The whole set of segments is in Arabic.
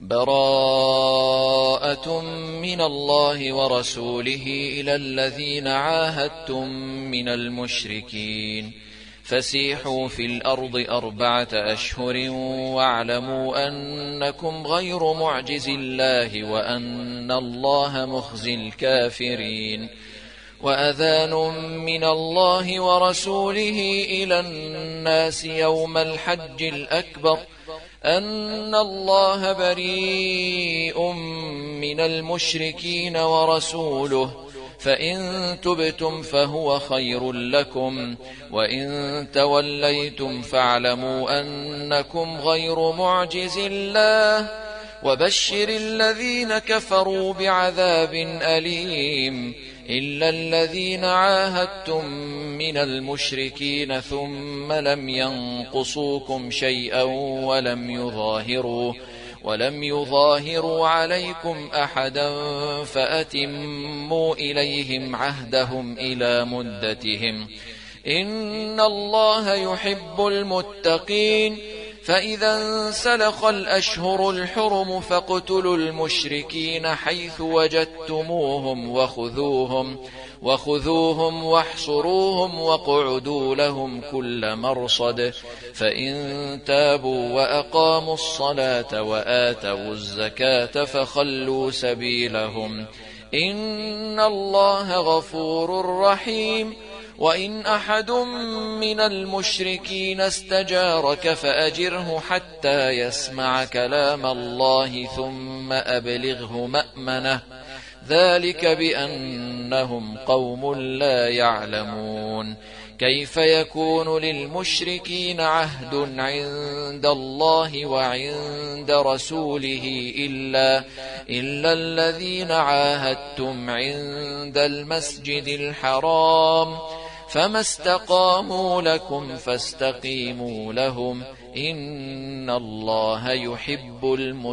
براءة من الله ورسوله إلى الذين عاهدتم من المشركين فسيحوا في الأرض 4 أشهر واعلموا أنكم غير معجز الله وأن الله مخزي الكافرين وأذان من الله ورسوله إلى الناس يوم الحج الأكبر أن الله بريء من المشركين ورسوله فإن تبتم فهو خير لكم وإن توليتم فاعلموا أنكم غير معجز الله وبشر الذين كفروا بعذاب أليم إلا الذين عاهدتم من المشركين ثم لم ينقصوكم شيئا ولم يظاهروا عليكم أحدا فأتموا إليهم عهدهم إلى مدتهم إن الله يحب المتقين فإذا انسلخ الأشهر الحرم فاقتلوا المشركين حيث وجدتموهم وخذوهم واحصروهم واقعدوا لهم كل مرصد فإن تابوا وأقاموا الصلاة وآتوا الزكاة فخلوا سبيلهم إن الله غفور رحيم وإن أحد من المشركين استجارك فأجره حتى يسمع كلام الله ثم أبلغه مأمنه ذلك بأنهم قوم لا يعلمون كيف يكون للمشركين عهد عند الله وعند رسوله إلا الذين عاهدتم عند المسجد الحرام فما استقاموا لكم فاستقيموا لهم إن الله يحب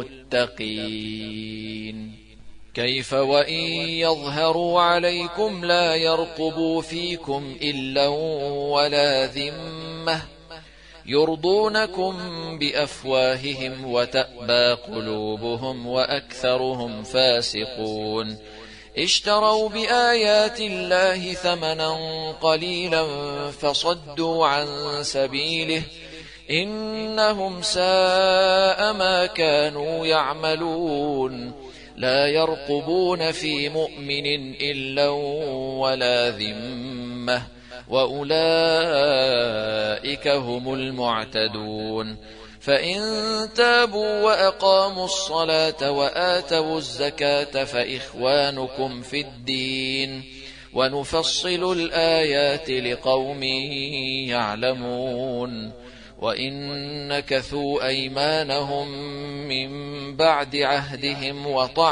المتقين كيف وإن يظهروا عليكم لا يرقبوا فيكم إلا ولا ذمة يرضونكم بأفواههم وتأبى قلوبهم وأكثرهم فاسقون اشتروا بآيات الله ثمنا قليلا فصدوا عن سبيله إنهم ساء ما كانوا يعملون لا يرقبون في مؤمن إلا ولا ذمة وأولئك هم المعتدون فإن تابوا وأقاموا الصلاة وآتوا الزكاة فإخوانكم في الدين ونفصل الآيات لقوم يعلمون وإن نكثوا أيمانهم من بعد عهدهم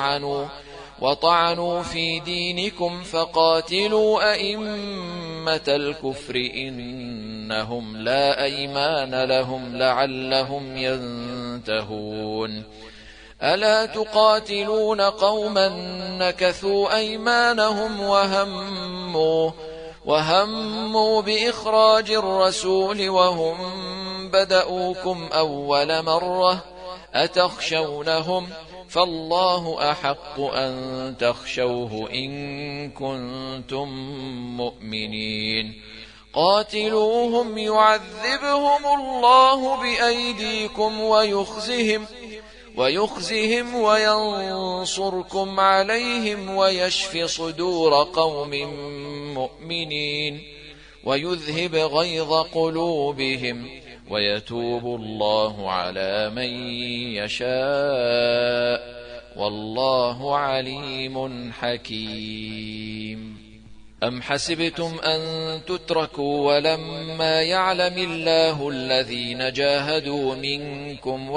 وطعنوا في دينكم فقاتلوا أئمة الكفر إنهم لا أيمان لهم لعلهم ينتهون ألا تقاتلون قوما نكثوا أيمانهم وهموا بإخراج الرسول وهم بدأوكم أول مرة أتخشونهم فالله أحق أن تخشوه إن كنتم مؤمنين قاتلوهم يعذبهم الله بأيديكم ويخزهم وينصركم عليهم ويشف صدور قوم مؤمنين ويذهب غيظ قلوبهم ويتوب الله على من يشاء والله عليم حكيم أم حسبتم أن تتركوا ولما يعلم الله الذين جاهدوا منكم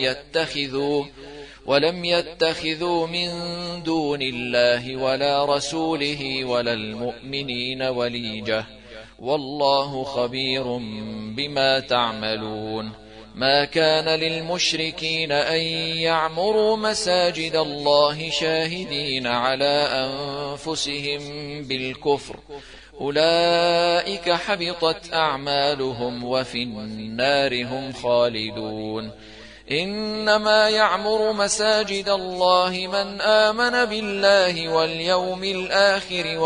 ولم يتخذوا من دون الله ولا رسوله ولا المؤمنين وليجة والله خبير بما تعملون ما كان للمشركين أن يعمروا مساجد الله شاهدين على أنفسهم بالكفر أولئك حبطت أعمالهم وفي النار هم خالدون إنما يعمر مساجد الله من آمن بالله واليوم الآخر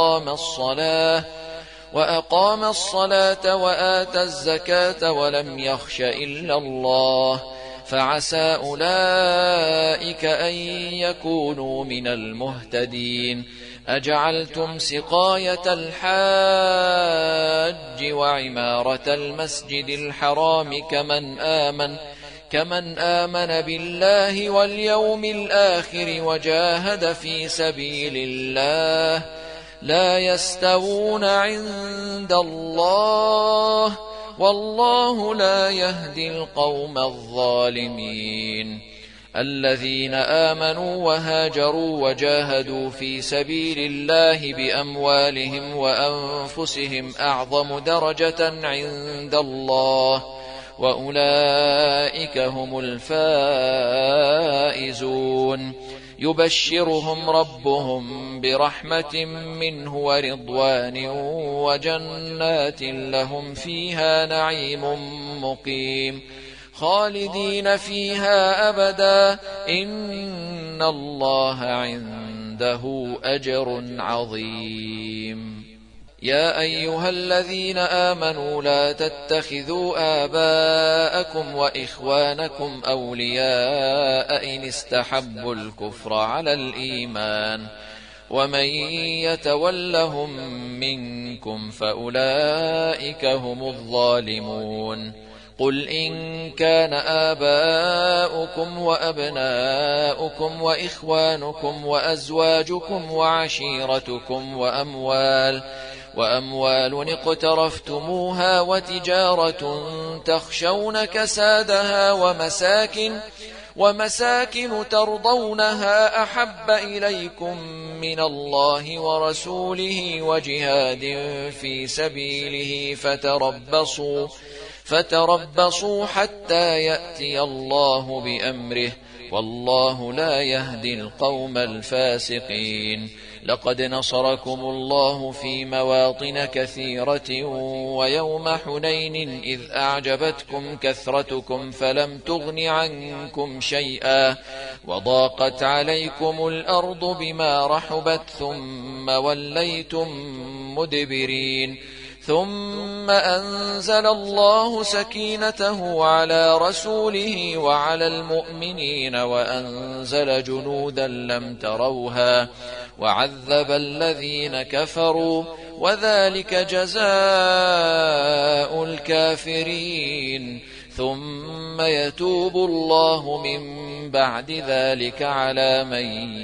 وأقام الصلاة وآتى الزكاة ولم يخش إلا الله فعسى أولئك أن يكونوا من المهتدين. أجعلتم سقاية الحاج وعمارة المسجد الحرام كمن آمن بالله واليوم الآخر وجاهد في سبيل الله لا يستوون عند الله والله لا يهدي القوم الظالمين. الذين آمنوا وهاجروا وجاهدوا في سبيل الله بأموالهم وأنفسهم أعظم درجة عند الله وأولئك هم الفائزون. يبشرهم ربهم برحمة منه ورضوان وجنات لهم فيها نعيم مقيم خالدين فيها أبدا إن الله عنده أجر عظيم. يا أيها الذين آمنوا لا تتخذوا آباءكم وإخوانكم أولياء إن استحبوا الكفر على الإيمان ومن يتولهم منكم فأولئك هم الظالمون. قل إن كان آباؤكم وأبناؤكم وإخوانكم وأزواجكم وعشيرتكم وأموال اقترفتموها وتجارة تخشون كسادها ومساكن ترضونها أحب إليكم من الله ورسوله وجهاد في سبيله فتربصوا حتى يأتي الله بأمره والله لا يهدي القوم الفاسقين. لقد نصركم الله في مواطن كثيرة ويوم حنين إذ أعجبتكم كثرتكم فلم تغن عنكم شيئا وضاقت عليكم الأرض بما رحبت ثم وليتم مدبرين. ثم أنزل الله سكينته على رسوله وعلى المؤمنين وأنزل جنودا لم تروها وعذب الذين كفروا وذلك جزاء الكافرين. ثم يتوب الله من بعد ذلك على من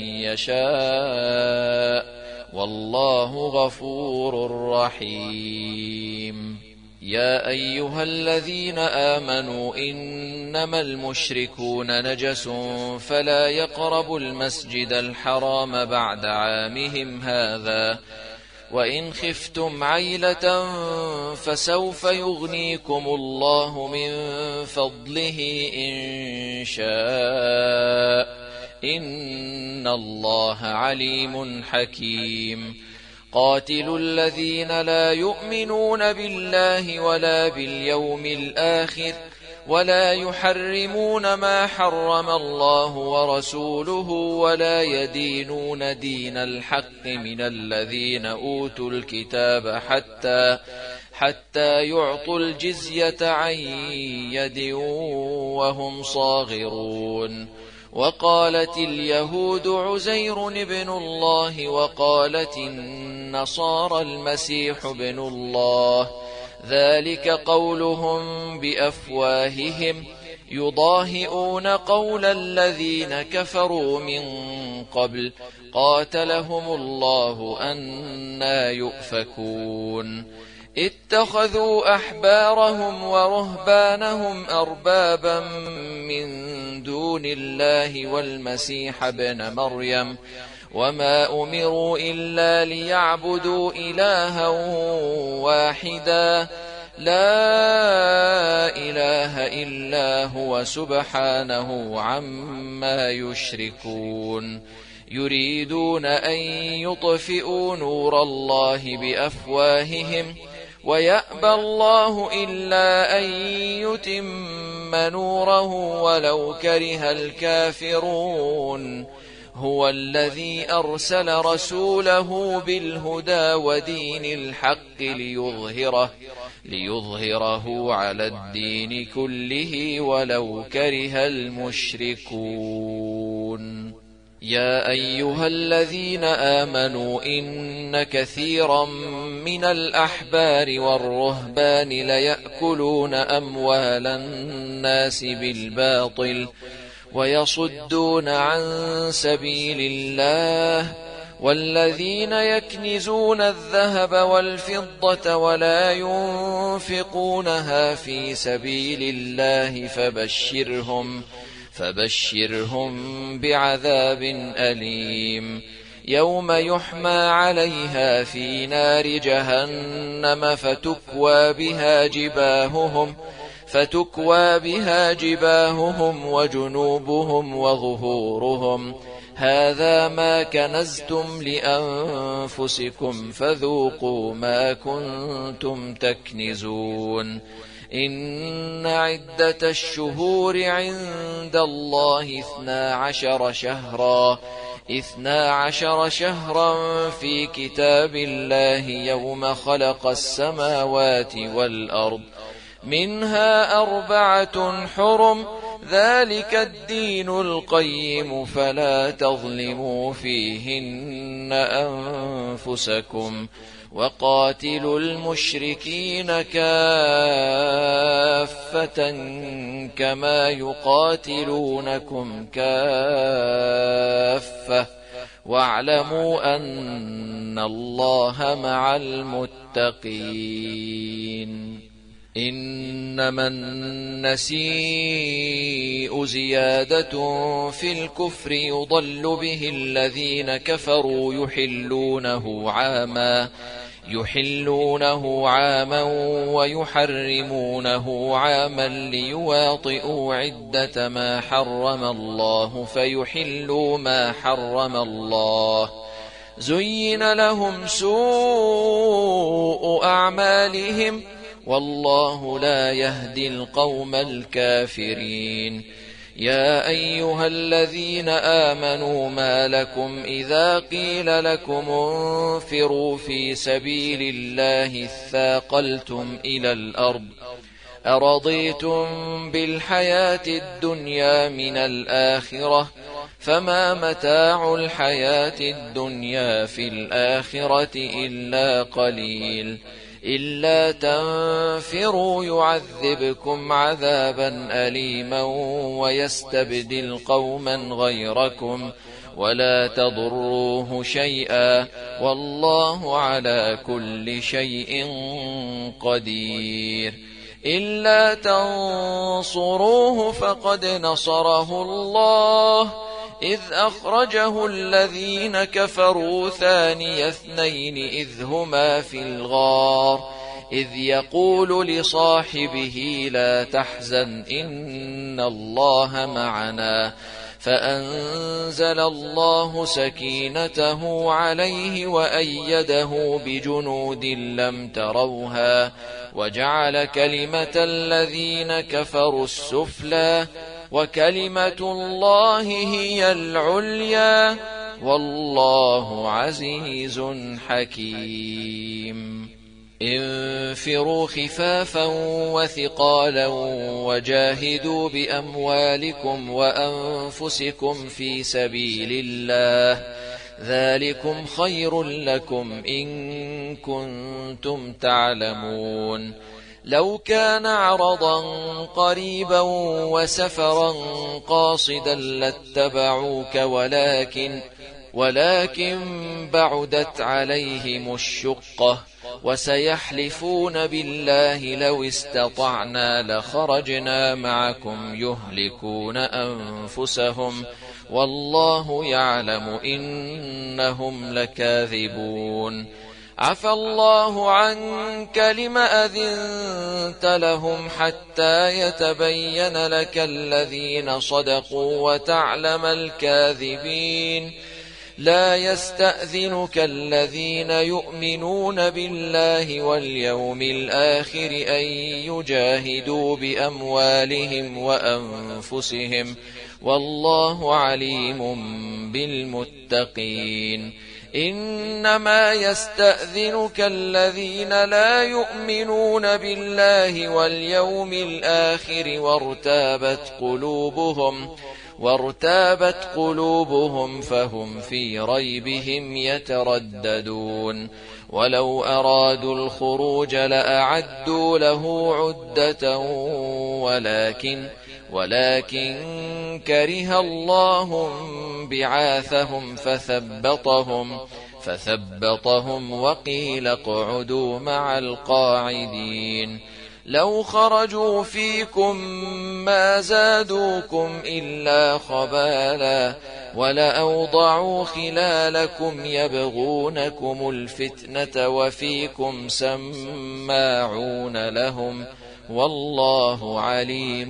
يشاء والله غفور رحيم. يا أيها الذين آمنوا إنما المشركون نجس فلا يقربوا المسجد الحرام بعد عامهم هذا وإن خفتم عيلة فسوف يغنيكم الله من فضله إن شاء إن الله عليم حكيم. قاتلوا الذين لا يؤمنون بالله ولا باليوم الآخر ولا يحرمون ما حرم الله ورسوله ولا يدينون دين الحق من الذين أوتوا الكتاب حتى يعطوا الجزية عن يد وهم صاغرون. وقالت اليهود عزير ابن الله وقالت النصارى المسيح ابن الله ذلك قولهم بأفواههم يضاهئون قول الذين كفروا من قبل قاتلهم الله أنى يؤفكون. اتخذوا أحبارهم ورهبانهم أربابا من دون الله والمسيح ابن مريم وما أمروا إلا ليعبدوا إلها واحدا لا إله إلا هو سبحانه عما يشركون. يريدون أن يطفئوا نور الله بأفواههم ويأبى الله إلا أن يتم نوره ولو كره الكافرون هو الذي أرسل رسوله بالهدى ودين الحق ليظهره على الدين كله ولو كره المشركون يا أيها الذين آمنوا إن كثيرا من الأحبار والرهبان ليأكلون أموال الناس بالباطل ويصدون عن سبيل الله والذين يكنزون الذهب والفضة ولا ينفقونها في سبيل الله فبشرهم بعذاب أليم يوم يحمى عليها في نار جهنم فتكوى بها جباههم وجنوبهم وظهورهم هذا ما كنزتم لأنفسكم فذوقوا ما كنتم تكنزون إن عدة الشهور عند الله 12 شهرا في كتاب الله يوم خلق السماوات والأرض منها 4 حرم ذلك الدين القيم فلا تظلموا فيهن أنفسكم وقاتلوا المشركين كافة كما يقاتلونكم كافة واعلموا أن الله مع المتقين إنما النسيء زيادة في الكفر يضل به الذين كفروا يحلونه عاما ويحرمونه عاما ليواطئوا عدة ما حرم الله فيحلوا ما حرم الله زين لهم سوء أعمالهم والله لا يهدي القوم الكافرين يا أيها الذين آمنوا ما لكم إذا قيل لكم انفروا في سبيل الله اثاقلتم إلى الأرض أرضيتم بالحياة الدنيا من الآخرة فما متاع الحياة الدنيا في الآخرة إلا قليل إلا تنفروا يعذبكم عذابا أليما ويستبدل قوما غيركم ولا تضروه شيئا والله على كل شيء قدير إلا تنصروه فقد نصره الله إذ أخرجه الذين كفروا ثاني اثنين إذ هما في الغار إذ يقول لصاحبه لا تحزن إن الله معنا فأنزل الله سكينته عليه وأيده بجنود لم تروها وجعل كلمة الذين كفروا السفلى وكلمة الله هي العليا والله عزيز حكيم انفروا خفافا وثقالا وجاهدوا بأموالكم وأنفسكم في سبيل الله ذلكم خير لكم إن كنتم تعلمون لو كان عرضا قريبا وسفرا قاصدا لاتبعوك ولكن بعدت عليهم الشقة وسيحلفون بالله لو استطعنا لخرجنا معكم يهلكون أنفسهم والله يعلم إنهم لكاذبون عفى الله عنك لم أذنت لهم حتى يتبين لك الذين صدقوا وتعلم الكاذبين لا يستأذنك الذين يؤمنون بالله واليوم الآخر أن يجاهدوا بأموالهم وأنفسهم والله عليم بالمتقين. إنما يستأذنك الذين لا يؤمنون بالله واليوم الآخر وارتابت قلوبهم فهم في ريبهم يترددون. ولو أرادوا الخروج لأعدوا له عدة ولكن كره الله بعاثهم فثبطهم وقيل اقعدوا مع القاعدين. لو خرجوا فيكم ما زادوكم إلا خبالا ولأوضعوا خلالكم يبغونكم الفتنة وفيكم سماعون لهم والله عليم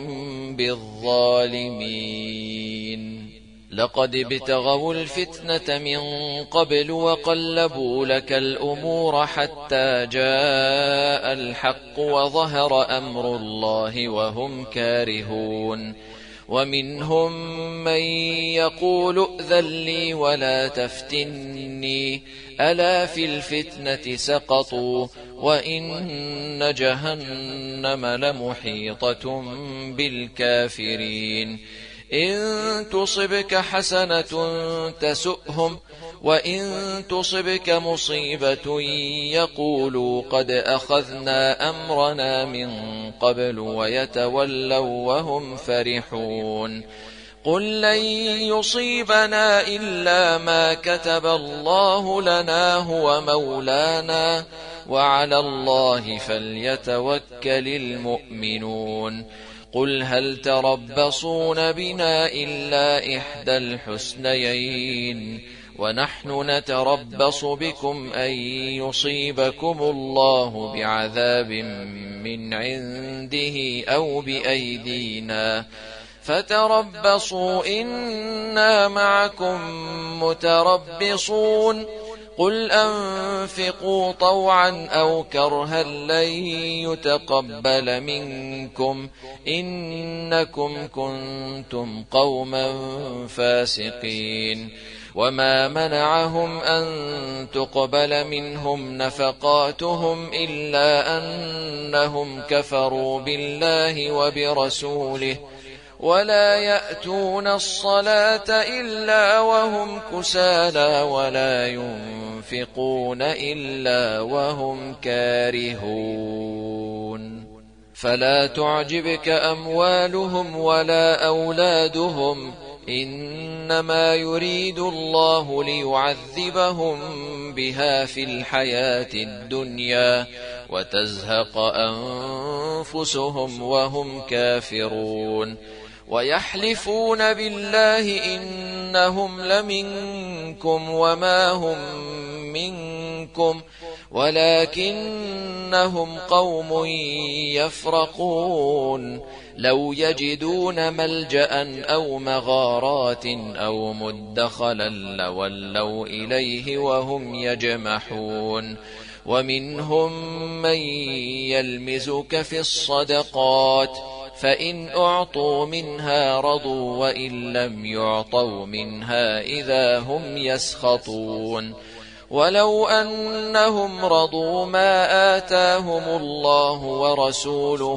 بالظالمين. لقد ابتغوا الفتنة من قبل وقلبوا لك الأمور حتى جاء الحق وظهر أمر الله وهم كارهون. ومنهم من يقول ائذن لي ولا تفتني ألا في الفتنة سقطوا وإن جهنم لمحيطة بالكافرين. إن تصبك حسنة تسؤهم وإن تصبك مصيبة يقولوا قد أخذنا أمرنا من قبل ويتولوا وهم فرحون. قل لن يصيبنا إلا ما كتب الله لنا هو مولانا وعلى الله فليتوكل المؤمنون. قل هل تربصون بنا إلا إحدى الحسنيين ونحن نتربص بكم أن يصيبكم الله بعذاب من عنده أو بأيدينا فتربصوا إنا معكم متربصون. قل أنفقوا طوعا أو كرها لن يتقبل منكم إنكم كنتم قوما فاسقين. وما منعهم أن تقبل منهم نفقاتهم إلا أنهم كفروا بالله وبرسوله ولا يأتون الصلاة إلا وهم كسالى ولا ينفقون إلا وهم كارهون. فلا تعجبك أموالهم ولا أولادهم إنما يريد الله ليعذبهم بها في الحياة الدنيا وتزهق أنفسهم وهم كافرون. ويحلفون بالله إنهم لمنكم وما هم منكم ولكنهم قوم يفرقون. لو يجدون ملجأ أو مغارات أو مدخلا لولوا إليه وهم يجمحون. ومنهم من يلمزك في الصدقات فإن أعطوا منها رضوا وإن لم يعطوا منها إذا هم يسخطون. ولو أنهم رضوا ما آتاهم الله ورسوله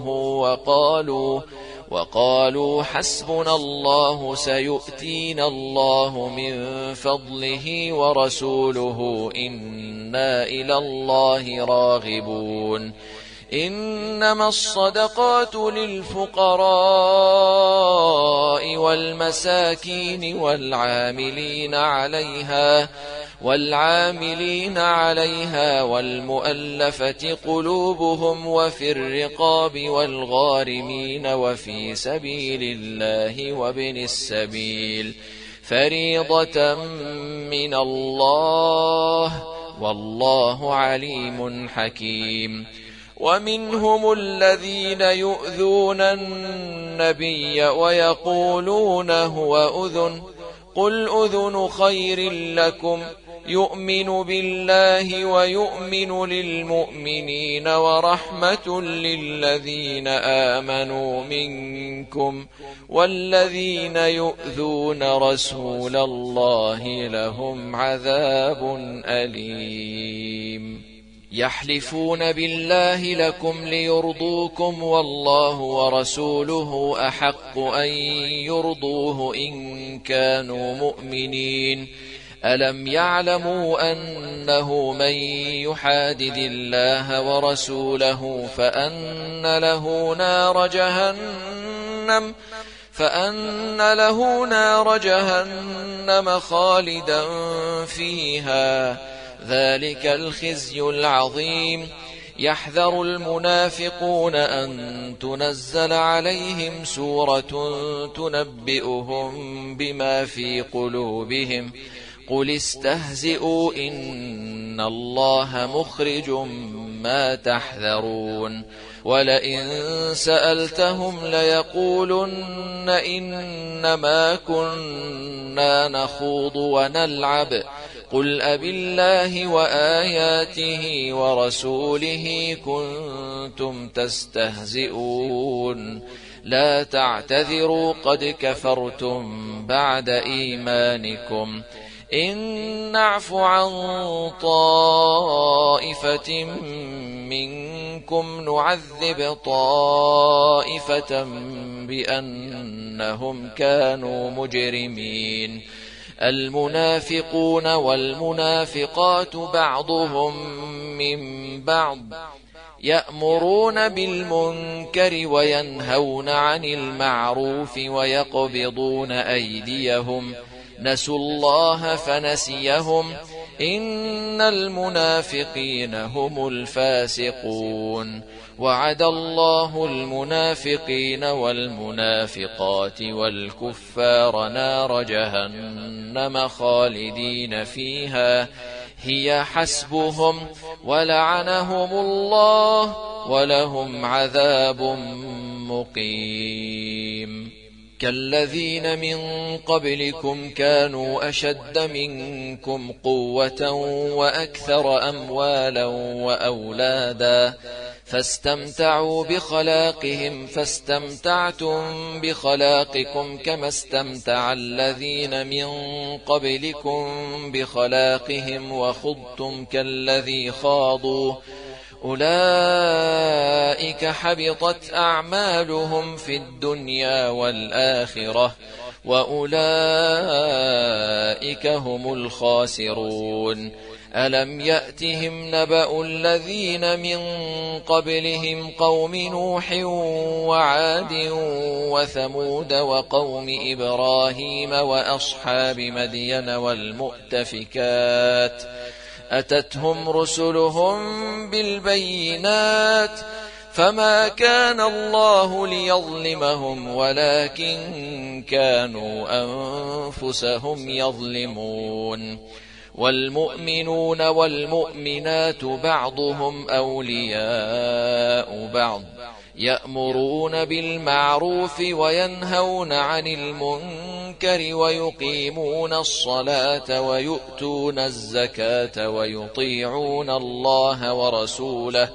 وقالوا حسبنا الله سيؤتينا الله من فضله ورسوله إنا إلى الله راغبون. إنما الصدقات للفقراء والمساكين والعاملين عليها والمؤلفة قلوبهم وفي الرقاب والغارمين وفي سبيل الله وابن السبيل فريضة من الله والله عليم حكيم. ومنهم الذين يؤذون النبي ويقولون هو أذن قل أذن خير لكم يؤمن بالله ويؤمن للمؤمنين ورحمة للذين آمنوا منكم والذين يؤذون رسول الله لهم عذاب أليم. يحلفون بالله لكم ليرضوكم والله ورسوله أحق أن يرضوه إن كانوا مؤمنين. ألم يعلموا أنه من يحادد الله ورسوله فأن له نار جهنم خالدا فيها ذلك الخزي العظيم. يحذر المنافقون أن تنزل عليهم سورة تنبئهم بما في قلوبهم قل استهزئوا إن الله مخرج ما تحذرون. ولئن سألتهم ليقولن إنما كنا نخوض ونلعب قل أبالله وآياته ورسوله كنتم تستهزئون لا تعتذروا قد كفرتم بعد إيمانكم إن نعف عن طائفة منكم نعذب طائفة بأنهم كانوا مجرمين. المنافقون والمنافقات بعضهم من بعض يأمرون بالمنكر وينهون عن المعروف ويقبضون أيديهم نسوا الله فنسيهم إن المنافقين هم الفاسقون. وعد الله المنافقين والمنافقات والكفار نار جهنم خالدين فيها هي حسبهم ولعنهم الله ولهم عذاب مقيم. كالذين من قبلكم كانوا أشد منكم قوة وأكثر أموالا وأولادا فاستمتعوا بخلاقهم فاستمتعتم بخلاقكم كما استمتع الذين من قبلكم بخلاقهم وخضتم كالذي خاضوا أولئك حبطت أعمالهم في الدنيا والآخرة وأولئك هم الخاسرون. ألم يأتهم نبأ الذين من قبلهم قوم نوح وعاد وثمود وقوم إبراهيم وأصحاب مدين والمؤتفكات أتتهم رسلهم بالبينات فما كان الله ليظلمهم ولكن كانوا أنفسهم يظلمون. والمؤمنون والمؤمنات بعضهم أولياء بعض يأمرون بالمعروف وينهون عن المنكر ويقيمون الصلاة ويؤتون الزكاة ويطيعون الله ورسوله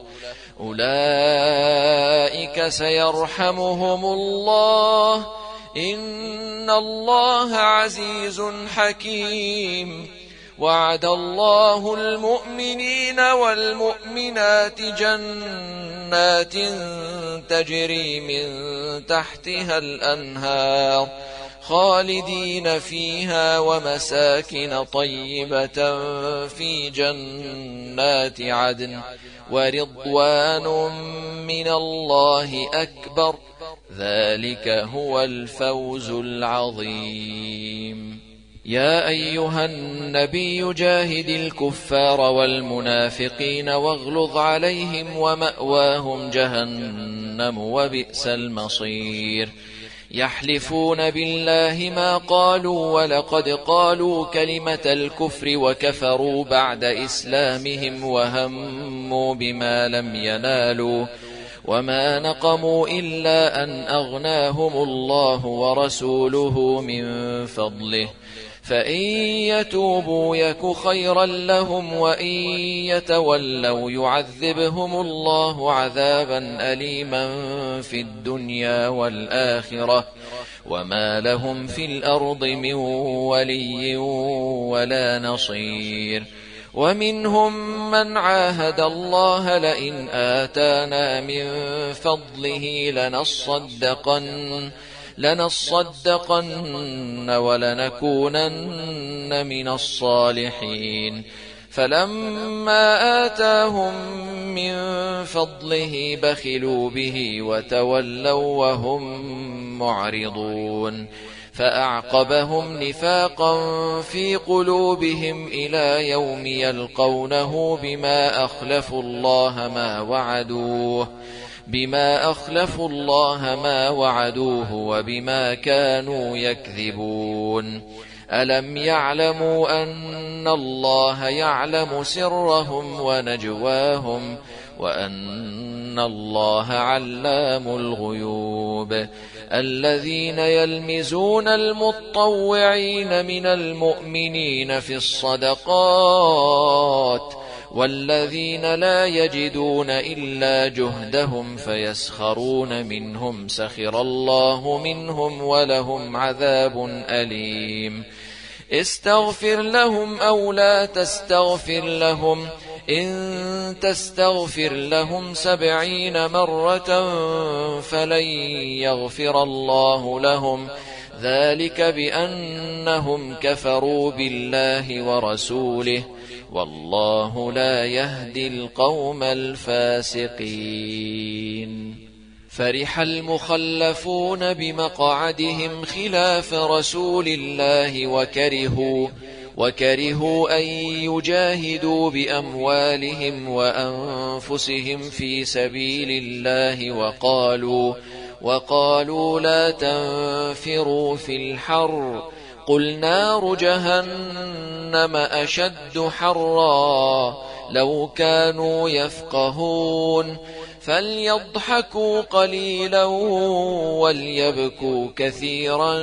أولئك سيرحمهم الله إن الله عزيز حكيم. وعد الله المؤمنين والمؤمنات جنات تجري من تحتها الأنهار خالدين فيها ومساكن طيبة في جنات عدن ورضوان من الله أكبر ذلك هو الفوز العظيم. يا أيها النبي جاهد الكفار والمنافقين واغلظ عليهم ومأواهم جهنم وبئس المصير. يحلفون بالله ما قالوا ولقد قالوا كلمة الكفر وكفروا بعد إسلامهم وهموا بما لم ينالوا وما نقموا إلا أن أغناهم الله ورسوله من فضله فإن يتوبوا يك خيرا لهم وإن يتولوا يعذبهم الله عذابا أليما في الدنيا والآخرة وما لهم في الأرض من ولي ولا نصير. ومنهم من عاهد الله لئن آتانا من فضله لنصدقن ولنكونن من الصالحين فلما آتاهم من فضله بخلوا به وتولوا وهم معرضون فأعقبهم نفاقا في قلوبهم إلى يوم يلقونه بما أخلفوا الله ما وعدوه وبما كانوا يكذبون. ألم يعلموا أن الله يعلم سرهم ونجواهم وأن الله علام الغيوب. الذين يلمزون المطوعين من المؤمنين في الصدقات والذين لا يجدون إلا جهدهم فيسخرون منهم سخر الله منهم ولهم عذاب أليم. استغفر لهم أو لا تستغفر لهم إن تستغفر لهم 70 مرة فلن يغفر الله لهم ذلك بأنهم كفروا بالله ورسوله والله لا يهدي القوم الفاسقين. فرح المخلفون بمقعدهم خلاف رسول الله وكرهوا أن يجاهدوا بأموالهم وأنفسهم في سبيل الله وقالوا لا تنفروا في الحر قل نار جهنم أشد حرا لو كانوا يفقهون فليضحكوا قليلا وليبكوا كثيرا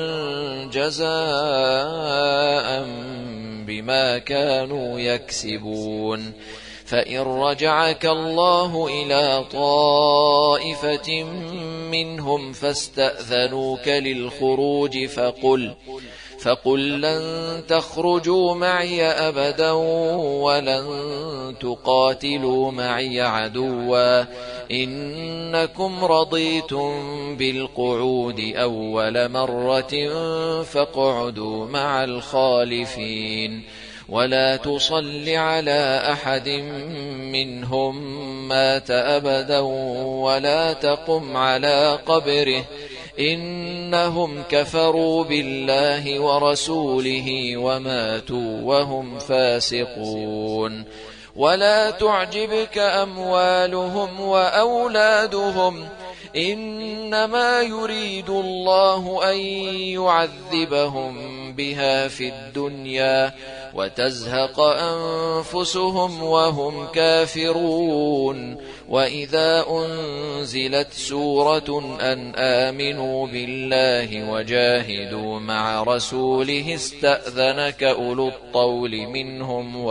جزاء بما كانوا يكسبون. فإن رجعك الله إلى طائفة منهم فاستأذنوك للخروج فقل لن تخرجوا معي أبدا ولن تقاتلوا معي عدوا إنكم رضيتم بالقعود أول مرة فاقعدوا مع الخالفين ولا تصل على أحد منهم مات أبدا ولا تقم على قبره إنهم كفروا بالله ورسوله وماتوا وهم فاسقون. ولا تعجبك أموالهم وأولادهم إنما يريد الله أن يعذبهم بها في الدنيا وتزهق أنفسهم وهم كافرون. وإذا أنزلت سورة أن آمنوا بالله وجاهدوا مع رسوله استأذنك أولو الطول منهم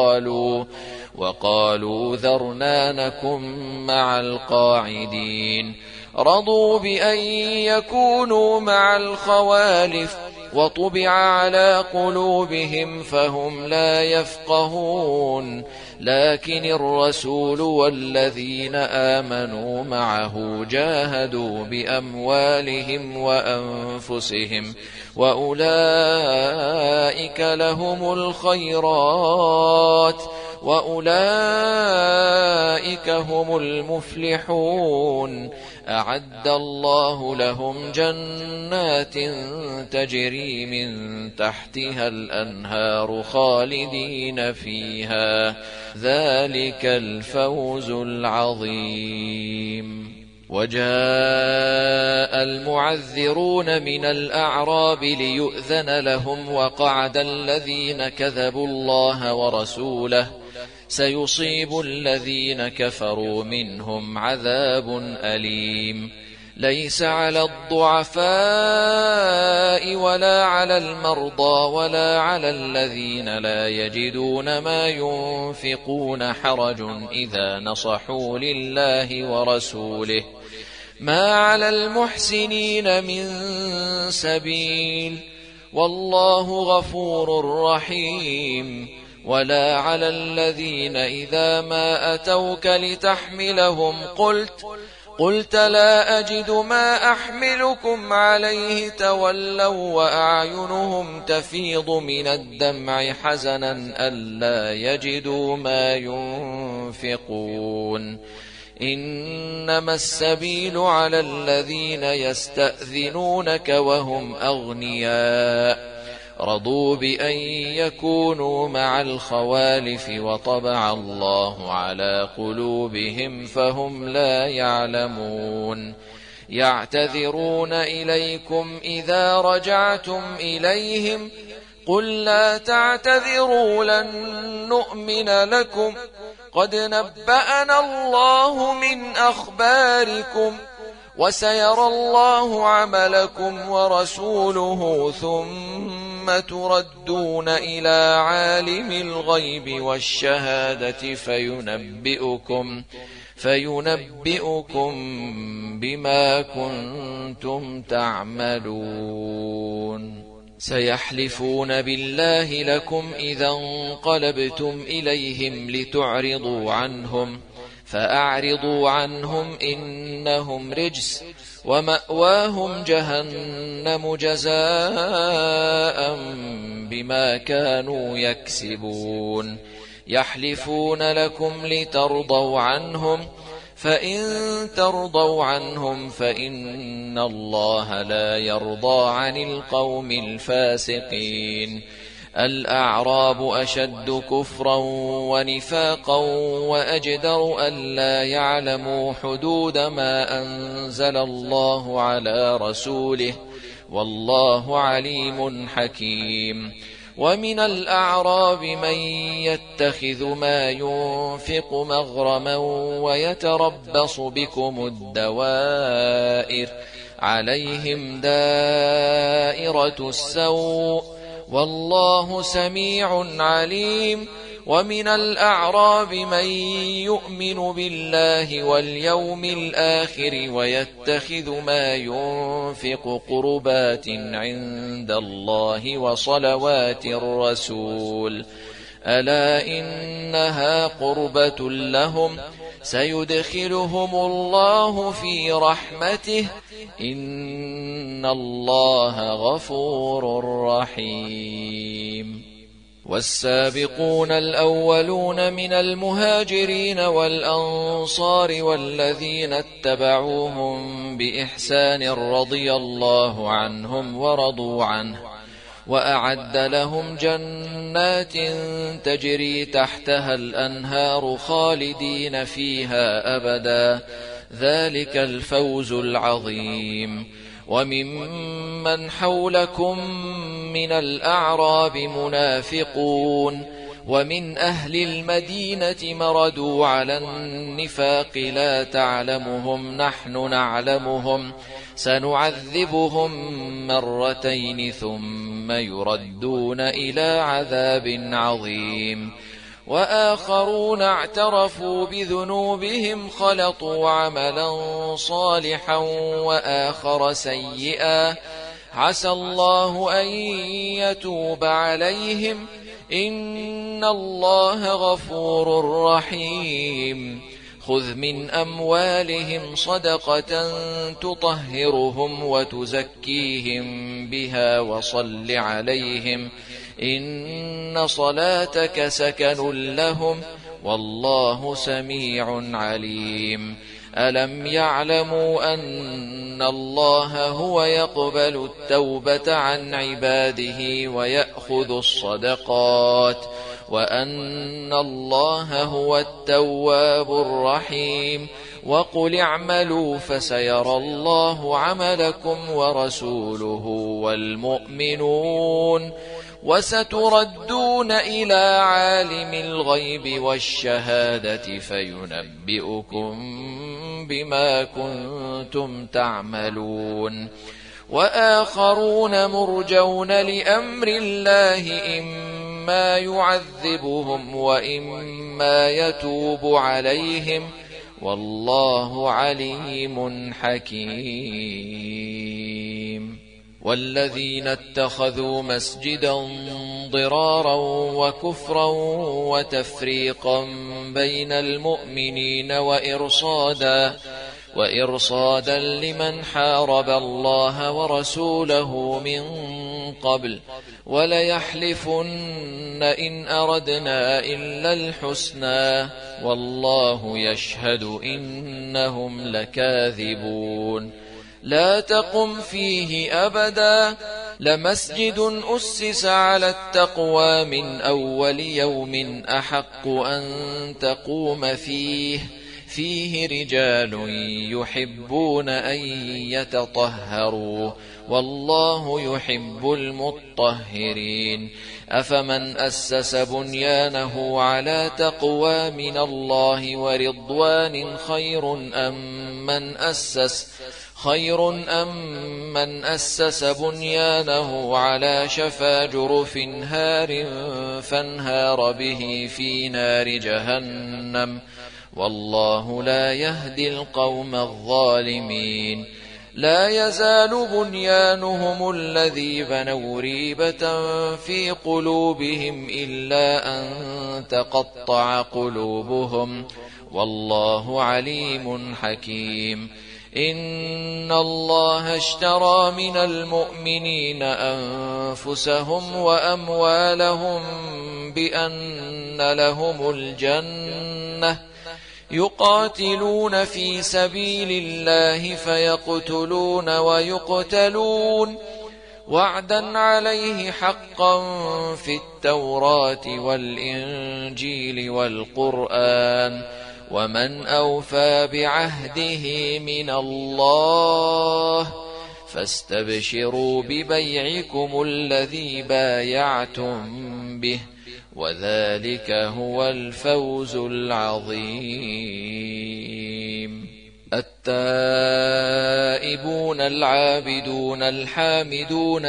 وقالوا ذرنا نكن مع القاعدين رضوا بأن يكونوا مع الخوالف وطبع على قلوبهم فهم لا يفقهون. لكن الرسول والذين آمنوا معه جاهدوا بأموالهم وأنفسهم وأولئك لهم الخيرات وأولئك هم المفلحون. أعد الله لهم جنات تجري من تحتها الأنهار خالدين فيها ذلك الفوز العظيم. وجاء المعذرون من الأعراب ليؤذن لهم وقعد الذين كذبوا الله ورسوله سيصيب الذين كفروا منهم عذاب أليم. ليس على الضعفاء ولا على المرضى ولا على الذين لا يجدون ما ينفقون حرج إذا نصحوا لله ورسوله، ما على المحسنين من سبيل، والله غفور رحيم. ولا على الذين إذا ما أتوك لتحملهم قلت لا أجد ما أحملكم عليه تولوا وأعينهم تفيض من الدمع حزنا ألا يجدوا ما ينفقون. إنما السبيل على الذين يستأذنونك وهم أغنياء رضوا بأن يكونوا مع الخوالف وطبع الله على قلوبهم فهم لا يعلمون. يعتذرون إليكم إذا رجعتم إليهم قل لا تعتذروا لن نؤمن لكم قد نبأنا الله من أخباركم وسيرى الله عملكم ورسوله ثم تردون إلى عالم الغيب والشهادة فينبئكم بما كنتم تعملون. سيحلفون بالله لكم إذا انقلبتم إليهم لتعرضوا عنهم فأعرضوا عنهم إنهم رجس ومأواهم جهنم جزاء بما كانوا يكسبون. يحلفون لكم لترضوا عنهم فإن ترضوا عنهم فإن الله لا يرضى عن القوم الفاسقين. الأعراب أشد كفرا ونفاقا وأجدر ألا يعلموا حدود ما أنزل الله على رسوله والله عليم حكيم. ومن الأعراب من يتخذ ما ينفق مغرما ويتربص بكم الدوائر عليهم دائرة السوء والله سميع عليم. ومن الأعراب من يؤمن بالله واليوم الآخر ويتخذ ما ينفق قربات عند الله وصلوات الرسول ألا إنها قربة لهم سيدخلهم الله في رحمته إن الله غفور رحيم. والسابقون الأولون من المهاجرين والأنصار والذين اتبعوهم بإحسان رضي الله عنهم ورضوا عنه وأعد لهم جنات تجري تحتها الأنهار خالدين فيها أبدا ذلك الفوز العظيم. وممن حولكم من الأعراب منافقون ومن أهل المدينة مردوا على النفاق لا تعلمهم نحن نعلمهم سنعذبهم مرتين ثم يردون إلى عذاب عظيم. وآخرون اعترفوا بذنوبهم خلطوا عملا صالحا وآخر سيئا عسى الله أن يتوب عليهم إن الله غفور رحيم. خذ من أموالهم صدقة تطهرهم وتزكيهم بها وصل عليهم إن صلاتك سكن لهم والله سميع عليم. ألم يعلموا أن الله هو يقبل التوبة عن عباده ويأخذ الصدقات وأن الله هو التواب الرحيم. وقل اعملوا فسيرى الله عملكم ورسوله والمؤمنون وستردون إلى عالم الغيب والشهادة فينبئكم بما كنتم تعملون وآخرون مرجون لأمر الله إما يعذبهم وإما يتوب عليهم والله عليم حكيم والذين اتخذوا مسجدا ضرارا وكفرا وتفريقا بين المؤمنين وإرصادا لمن حارب الله ورسوله من قبل وليحلفن إن أردنا إلا الحسنى والله يشهد إنهم لكاذبون لا تقم فيه أبدا لمسجد أسس على التقوى من أول يوم أحق أن تقوم فيه رجال يحبون أن يتطهروا والله يحب المطهرين أفمن أسس بنيانه على تقوى من الله ورضوان خير أم من أسس بنيانه على شفا جرف هار فانهار به في نار جهنم والله لا يهدي القوم الظالمين لا يزال بنيانهم الذي بنوا ريبة في قلوبهم إلا أن تقطع قلوبهم والله عليم حكيم إن الله اشترى من المؤمنين أنفسهم وأموالهم بأن لهم الجنة يقاتلون في سبيل الله فيقتلون ويقتلون وعدا عليه حقا في التوراة والإنجيل والقرآن ومن أوفى بعهده من الله فاستبشروا ببيعكم الذي بايعتم به وذلك هو الفوز العظيم التائبون العابدون الحامدون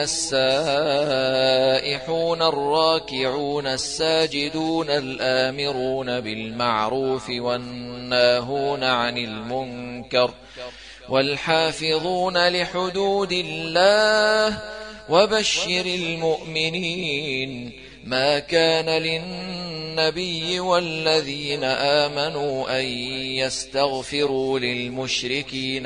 السائحون الراكعون الساجدون الآمرون بالمعروف والناهون عن المنكر والحافظون لحدود الله وبشر المؤمنين ما كان للنبي والذين آمنوا أن يستغفروا للمشركين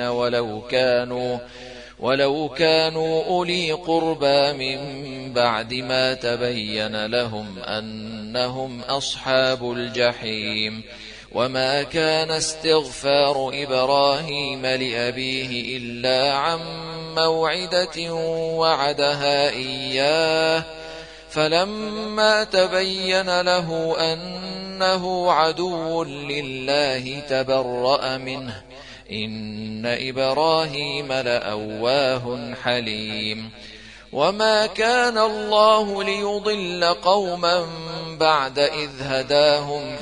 ولو كانوا أولي قربى من بعد ما تبين لهم أنهم أصحاب الجحيم وما كان استغفار إبراهيم لأبيه إلا عن موعدة وعدها إياه فلما تبين له أنه عدو لله تبرأ منه إن إبراهيم لأواه حليم وما كان الله ليضل قوما بعد إذ هداهم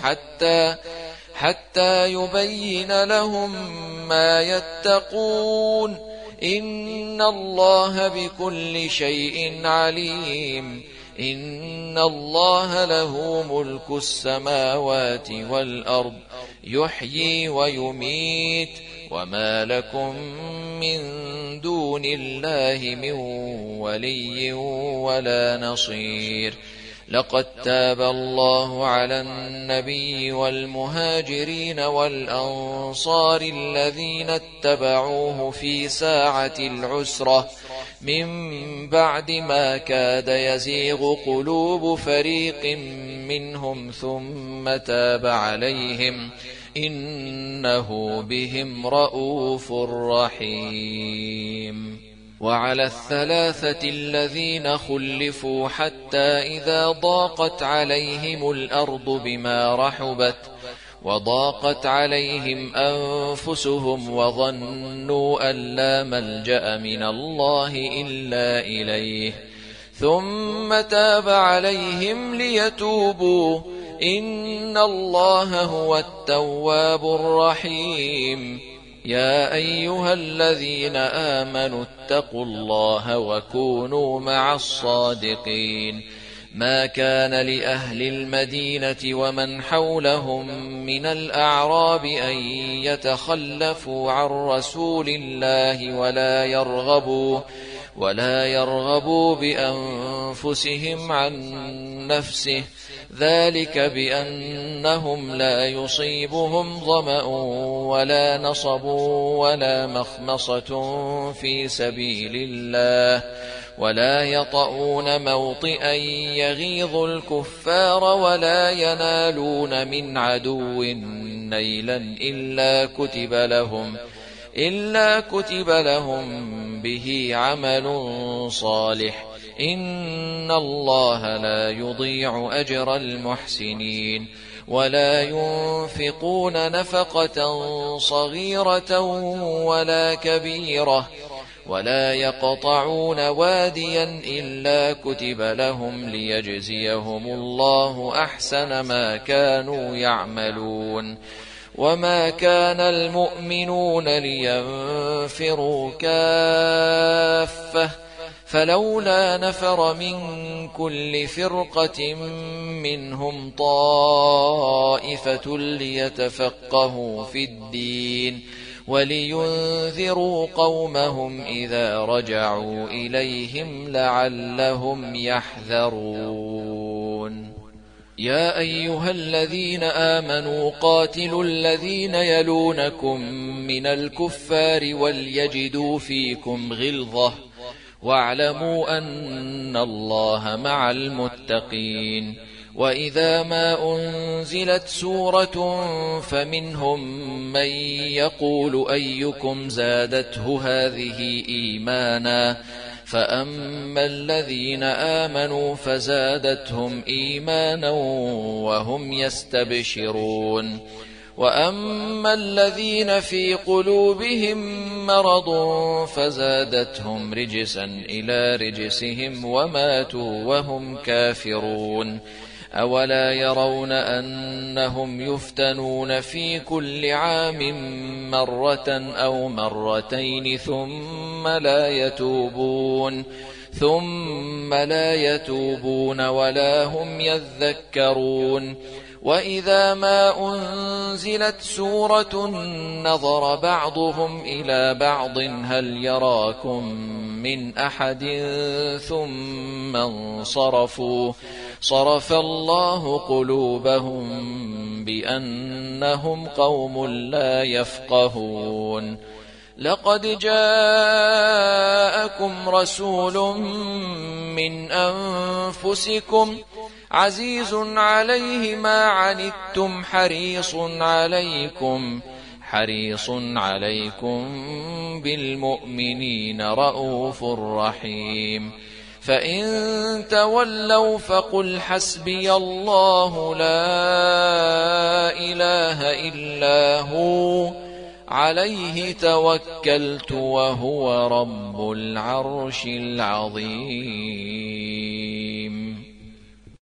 حتى يبين لهم ما يتقون إن الله بكل شيء عليم إن الله له ملك السماوات والأرض يحيي ويميت وما لكم من دون الله من ولي ولا نصير لقد تاب الله على النبي والمهاجرين والأنصار الذين اتبعوه في ساعة العسرة من بعد ما كاد يزيغ قلوب فريق منهم ثم تاب عليهم إنه بهم رءوف رحيم وعلى الثلاثة الذين خلفوا حتى إذا ضاقت عليهم الأرض بما رحبت وضاقت عليهم أنفسهم وظنوا أن لا ملجأ من الله إلا إليه ثم تاب عليهم ليتوبوا إن الله هو التواب الرحيم يا أيها الذين آمنوا اتقوا الله وكونوا مع الصادقين ما كان لأهل المدينة ومن حولهم من الأعراب أن يتخلفوا عن رسول الله ولا يرغبوا بأنفسهم عن نفسه ذلك بأنهم لا يصيبهم ظمأ ولا نصب ولا مخمصة في سبيل الله ولا يطؤون موطئا يغيظ الكفار ولا ينالون من عدو نيلا إلا كتب لهم به عمل صالح إن الله لا يضيع أجر المحسنين ولا ينفقون نفقة صغيرة ولا كبيرة ولا يقطعون واديا إلا كتب لهم ليجزيهم الله أحسن ما كانوا يعملون وما كان المؤمنون لينفروا كافة فلولا نفر من كل فرقة منهم طائفة ليتفقهوا في الدين ولينذروا قومهم إذا رجعوا إليهم لعلهم يحذرون يا أيها الذين آمنوا قاتلوا الذين يلونكم من الكفار وليجدوا فيكم غلظة واعلموا أن الله مع المتقين وإذا ما أنزلت سورة فمنهم من يقول أيكم زادته هذه إيمانا فأما الذين آمنوا فزادتهم إيمانا وهم يستبشرون وأما الذين في قلوبهم مرض فزادتهم رجسا إلى رجسهم وماتوا وهم كافرون أولا يرون أنهم يفتنون في كل عام مرة أو مرتين ثم لا يتوبون ولا هم يذكرون وإذا ما أنزلت سورة نظر بعضهم إلى بعض هل يراكم من أحد ثم انصرفوا صرف الله قلوبهم بأنهم قوم لا يفقهون لقد جاءكم رسول من أنفسكم عزيز عليه ما عنتم حريص عليكم بالمؤمنين رؤوف رحيم فإن تولوا فقل حسبي الله لا إله إلا هو عليه توكلت وهو رب العرش العظيم